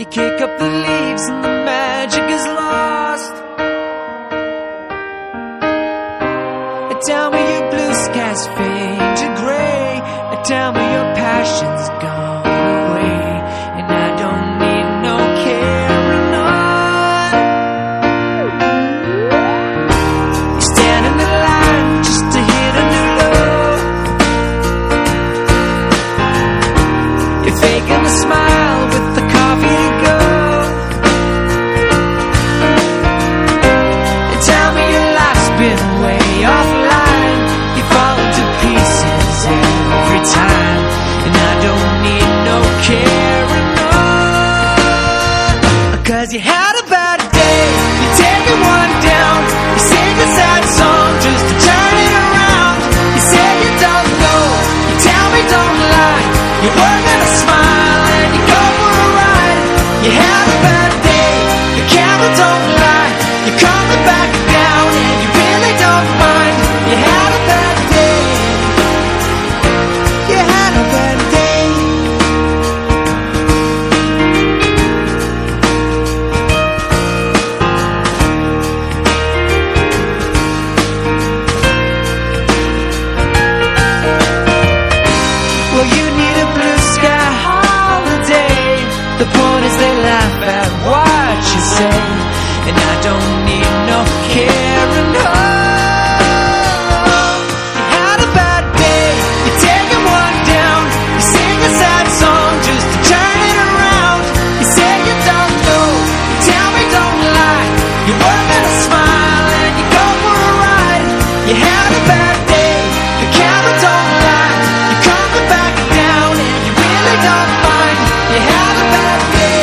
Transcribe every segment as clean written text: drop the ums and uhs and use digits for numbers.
kick up the leaves and the magic is lost. Tell me your blue skies fade to gray. Tell me your passion's gone away, and I don't need no carrying on. You stand in the line just to hit a new low. You're faking the smile with the coffee to go. And tell me your life's been way offline. You fall into pieces every time, and I don't need no carrying on. 'Cause you had a bad day, you're taking one down. You sing a sad song just to turn it around. You say you don't know, you tell me don't lie. You're working a smile and you go for a ride. You had a bad day, your camera don't lie. You're coming back down and you really don't mind. You had a bad day. You had a bad day. Well, you need a blue sky holiday. The point is they laugh at what you say, and I don't need no carrying on. You had a bad day, you're taking one down. You sing a sad song just to turn it around. You say you don't know, you tell me don't lie. You're working a smile and you go for a ride. You had a bad day, the camera don't lie. You're coming back down and you really don't mind. You had a bad day.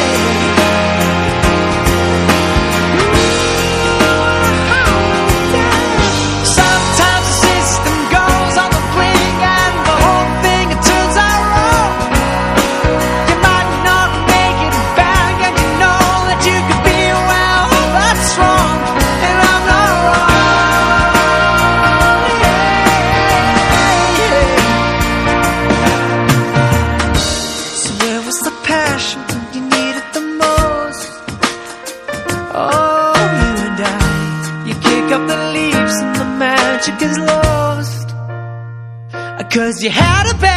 Sometimes the system goes on the blink and the whole thing it turns out wrong. You might not make it back and you know that you could be, well, that's wrong, and I'm not wrong. So where was the passion when you needed the most? Oh, you and I, you kick up the leaves and the magic is lost. 'Cause you had a bad